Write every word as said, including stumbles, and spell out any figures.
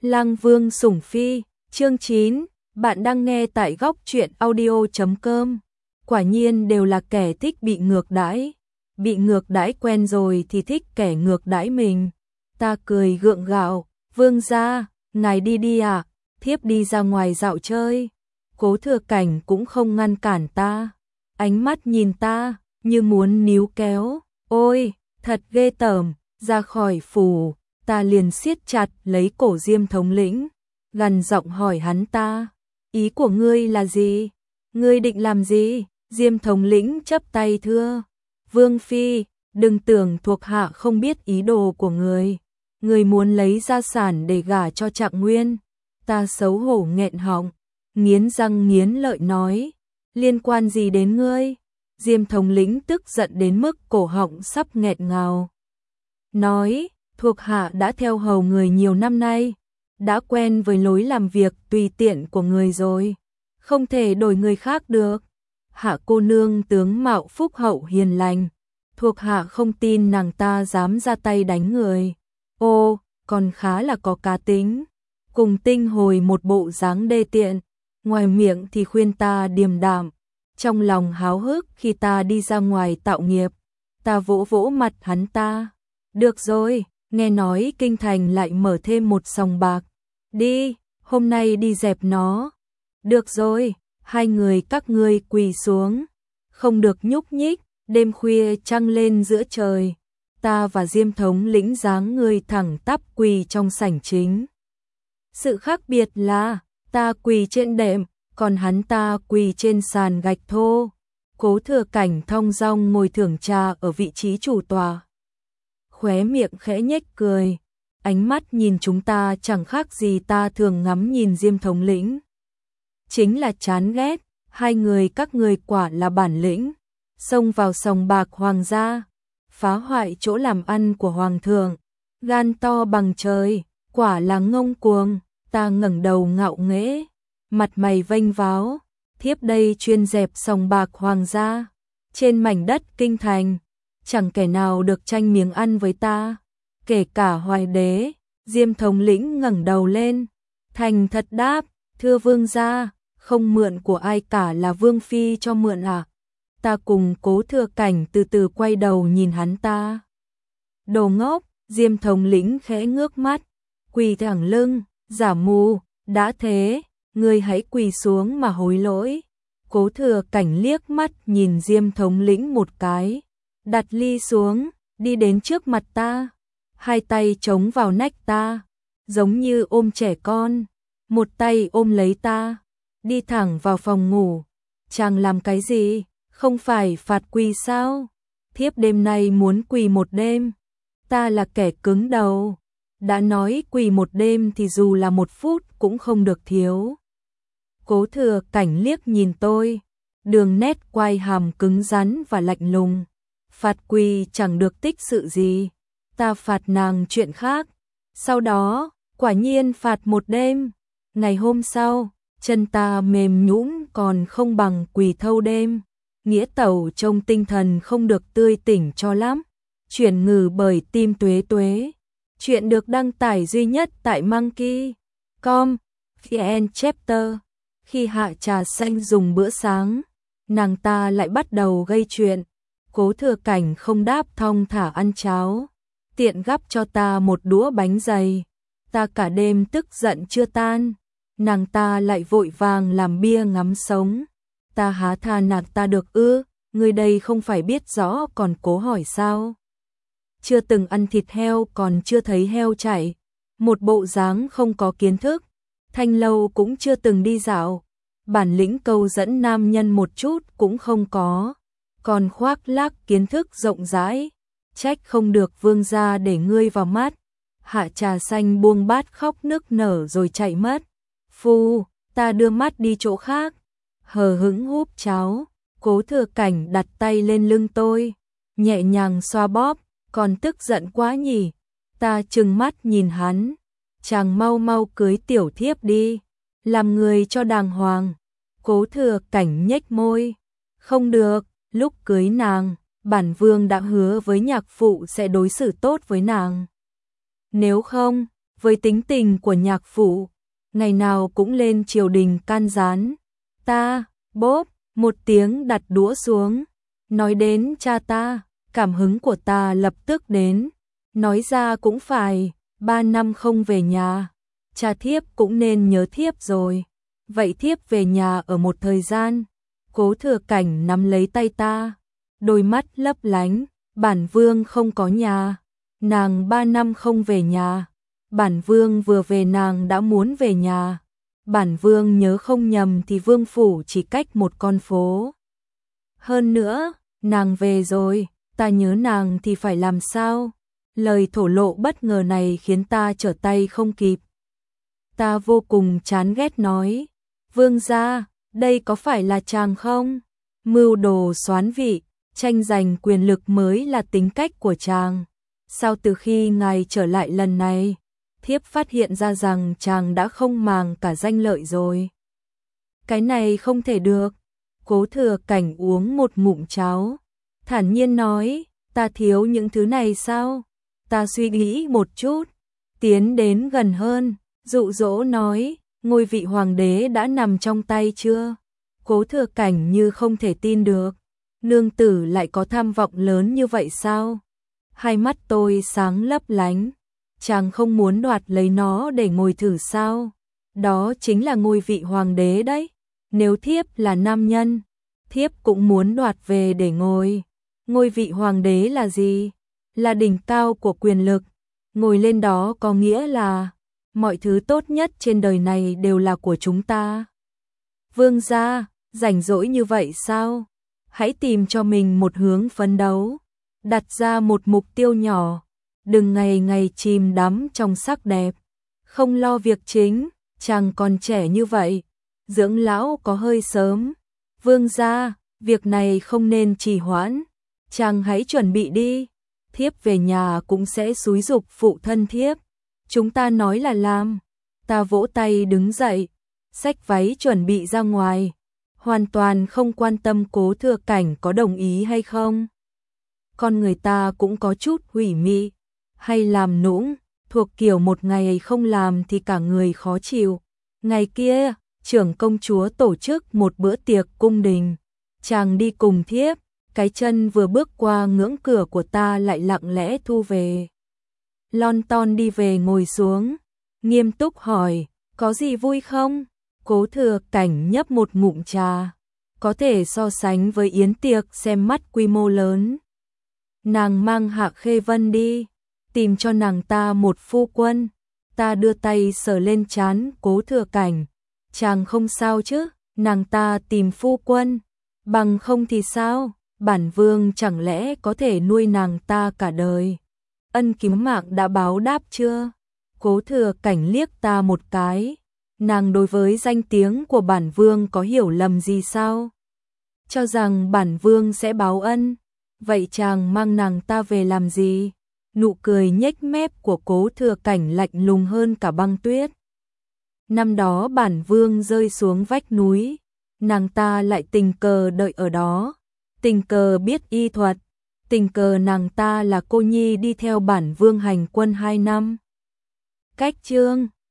Lang Vương sủng phi, chương chín, bạn đang nghe tại góc truyện audio chấm com. Quả nhiên đều là kẻ thích bị ngược đãi, bị ngược đãi quen rồi thì thích kẻ ngược đãi mình. Ta cười gượng gạo, Vương gia, ngài đi đi à, thiếp đi ra ngoài dạo chơi. Cố Thừa Cảnh cũng không ngăn cản ta, ánh mắt nhìn ta như muốn níu kéo. Ôi, thật ghê tởm, ra khỏi phủ. Ta liền siết chặt lấy cổ Diêm thống lĩnh, gằn giọng hỏi hắn ta, ý của ngươi là gì? Ngươi định làm gì? Diêm thống lĩnh chắp tay thưa, Vương phi, đừng tưởng thuộc hạ không biết ý đồ của người. Người muốn lấy gia sản để gả cho Trạng Nguyên. Ta xấu hổ nghẹn họng, nghiến răng nghiến lợi nói, liên quan gì đến ngươi? Diêm thống lĩnh tức giận đến mức cổ họng sắp nghẹt ngào. Nói, thuộc hạ đã theo hầu người nhiều năm nay, đã quen với lối làm việc tùy tiện của người rồi, không thể đổi người khác được. Hạ cô nương tướng mạo phúc hậu hiền lành, thuộc hạ không tin nàng ta dám ra tay đánh người. Ô, còn khá là có cá tính, cùng tinh hồi một bộ dáng đê tiện, ngoài miệng thì khuyên ta điềm đạm, trong lòng háo hức khi ta đi ra ngoài tạo nghiệp. Ta vỗ vỗ mặt hắn ta, được rồi. Nghe nói kinh thành lại mở thêm một sòng bạc. Đi, hôm nay đi dẹp nó. Được rồi, hai người các ngươi quỳ xuống. Không được nhúc nhích, đêm khuya trăng lên giữa trời. Ta và Diêm thống lĩnh dáng người thẳng tắp quỳ trong sảnh chính. Sự khác biệt là, ta quỳ trên đệm, còn hắn ta quỳ trên sàn gạch thô. Cố Thừa Cảnh thong dong ngồi thưởng trà ở vị trí chủ tọa. Khóe miệng khẽ nhếch cười, ánh mắt nhìn chúng ta chẳng khác gì ta thường ngắm nhìn Diêm thống lĩnh. Chính là chán ghét, hai người các người quả là bản lĩnh, xông vào sòng bạc hoàng gia, phá hoại chỗ làm ăn của hoàng thượng, gan to bằng trời, quả là ngông cuồng. Ta ngẩng đầu ngạo nghễ, mặt mày vênh váo, thiếp đây chuyên dẹp sòng bạc hoàng gia, trên mảnh đất kinh thành. Chẳng kẻ nào được tranh miếng ăn với ta, kể cả Hoài đế. Diêm thống lĩnh ngẩng đầu lên, thành thật đáp, thưa vương gia, không mượn của ai cả, là vương phi cho mượn à? Ta cùng Cố Thừa Cảnh từ từ quay đầu nhìn hắn ta. Đồ ngốc, Diêm thống lĩnh khẽ ngước mắt, quỳ thẳng lưng, giả mù, đã thế, ngươi hãy quỳ xuống mà hối lỗi. Cố Thừa Cảnh liếc mắt nhìn Diêm thống lĩnh một cái, đặt ly xuống, đi đến trước mặt ta, hai tay chống vào nách ta, giống như ôm trẻ con, một tay ôm lấy ta, đi thẳng vào phòng ngủ. Chàng làm cái gì, không phải phạt quỳ sao? Thiếp đêm nay muốn quỳ một đêm. Ta là kẻ cứng đầu, đã nói quỳ một đêm thì dù là một phút cũng không được thiếu. Cố Thừa Cảnh liếc nhìn tôi, đường nét quai hàm cứng rắn và lạnh lùng. Phạt quỳ chẳng được tích sự gì, ta phạt nàng chuyện khác. Sau đó, quả nhiên phạt một đêm. Ngày hôm sau, chân ta mềm nhũn còn không bằng quỳ thâu đêm. Nghĩa tẩu trông tinh thần không được tươi tỉnh cho lắm. Chuyển ngừ bởi Tim Tuế Tuế. Chuyện được đăng tải duy nhất tại monkey chấm com, vn chapter. Khi Hạ Trà Xanh dùng bữa sáng, nàng ta lại bắt đầu gây chuyện. Cố Thừa Cảnh không đáp, thong thả ăn cháo, tiện gắp cho ta một đũa bánh dày. Ta cả đêm tức giận chưa tan, nàng ta lại vội vàng làm bia ngắm sống. Ta há tha nàng ta được ư? Người đây không phải biết rõ còn cố hỏi sao? Chưa từng ăn thịt heo còn chưa thấy heo chạy, một bộ dáng không có kiến thức. Thanh lâu cũng chưa từng đi dạo, bản lĩnh câu dẫn nam nhân một chút cũng không có, còn khoác lác kiến thức rộng rãi, trách không được vương gia để ngươi vào mắt. Hạ Trà Xanh buông bát khóc nức nở rồi chạy mất. Phu, ta đưa mắt đi chỗ khác, hờ hững húp cháo. Cố Thừa Cảnh đặt tay lên lưng tôi, nhẹ nhàng xoa bóp, còn tức giận quá nhỉ? Ta trừng mắt nhìn hắn, chàng mau mau cưới tiểu thiếp đi, làm người cho đàng hoàng. Cố Thừa Cảnh nhếch môi, không được. Lúc cưới nàng, bản vương đã hứa với nhạc phụ sẽ đối xử tốt với nàng. Nếu không, với tính tình của nhạc phụ, ngày nào cũng lên triều đình can gián. Ta, bốp, một tiếng đặt đũa xuống, nói đến cha ta, cảm hứng của ta lập tức đến, nói ra cũng phải, ba năm không về nhà, cha thiếp cũng nên nhớ thiếp rồi, vậy thiếp về nhà ở một thời gian. Cố Thừa Cảnh nắm lấy tay ta, đôi mắt lấp lánh, bản vương không có nhà, nàng ba năm không về nhà, bản vương vừa về nàng đã muốn về nhà, bản vương nhớ không nhầm thì vương phủ chỉ cách một con phố. Hơn nữa, nàng về rồi, ta nhớ nàng thì phải làm sao? Lời thổ lộ bất ngờ này khiến ta trở tay không kịp. Ta vô cùng chán ghét nói, vương gia, đây có phải là chàng không? Mưu đồ soán vị, tranh giành quyền lực mới là tính cách của chàng. Sao từ khi ngài trở lại lần này, thiếp phát hiện ra rằng chàng đã không màng cả danh lợi rồi. Cái này không thể được. Cố Thừa Cảnh uống một ngụm cháo, thản nhiên nói, ta thiếu những thứ này sao? Ta suy nghĩ một chút, tiến đến gần hơn, dụ dỗ nói, ngôi vị hoàng đế đã nằm trong tay chưa? Cố Thừa Cảnh như không thể tin được, nương tử lại có tham vọng lớn như vậy sao? Hai mắt tôi sáng lấp lánh, chàng không muốn đoạt lấy nó để ngồi thử sao? Đó chính là ngôi vị hoàng đế đấy, nếu thiếp là nam nhân, thiếp cũng muốn đoạt về để ngồi. Ngôi vị hoàng đế là gì? Là đỉnh cao của quyền lực, ngồi lên đó có nghĩa là mọi thứ tốt nhất trên đời này đều là của chúng ta. Vương gia, rảnh rỗi như vậy sao? Hãy tìm cho mình một hướng phấn đấu, đặt ra một mục tiêu nhỏ, đừng ngày ngày chìm đắm trong sắc đẹp, không lo việc chính, chàng còn trẻ như vậy, dưỡng lão có hơi sớm. Vương gia, việc này không nên trì hoãn, chàng hãy chuẩn bị đi, thiếp về nhà cũng sẽ xúi giục phụ thân thiếp, chúng ta nói là làm. Ta vỗ tay đứng dậy, xách váy chuẩn bị ra ngoài, hoàn toàn không quan tâm Cố Thừa Cảnh có đồng ý hay không. Con người ta cũng có chút hủy mị, hay làm nũng, thuộc kiểu một ngày không làm thì cả người khó chịu. Ngày kia, trưởng công chúa tổ chức một bữa tiệc cung đình, chàng đi cùng thiếp, cái chân vừa bước qua ngưỡng cửa của ta lại lặng lẽ thu về. Lon ton đi về ngồi xuống, nghiêm túc hỏi, có gì vui không? Cố Thừa Cảnh nhấp một ngụm trà, có thể so sánh với yến tiệc xem mắt quy mô lớn. Nàng mang Hạ Khê Vân đi, tìm cho nàng ta một phu quân. Ta đưa tay sờ lên trán Cố Thừa Cảnh, chàng không sao chứ? Nàng ta tìm phu quân, bằng không thì sao? Bản vương chẳng lẽ có thể nuôi nàng ta cả đời? Ân cứu mạng đã báo đáp chưa? Cố Thừa Cảnh liếc ta một cái, nàng đối với danh tiếng của bản vương có hiểu lầm gì sao? Cho rằng bản vương sẽ báo ân, vậy chàng mang nàng ta về làm gì? Nụ cười nhếch mép của Cố Thừa Cảnh lạnh lùng hơn cả băng tuyết. Năm đó bản vương rơi xuống vách núi, nàng ta lại tình cờ đợi ở đó, tình cờ biết y thuật, tình cờ nàng ta là cô nhi đi theo bản vương hành quân hai năm. Cách chương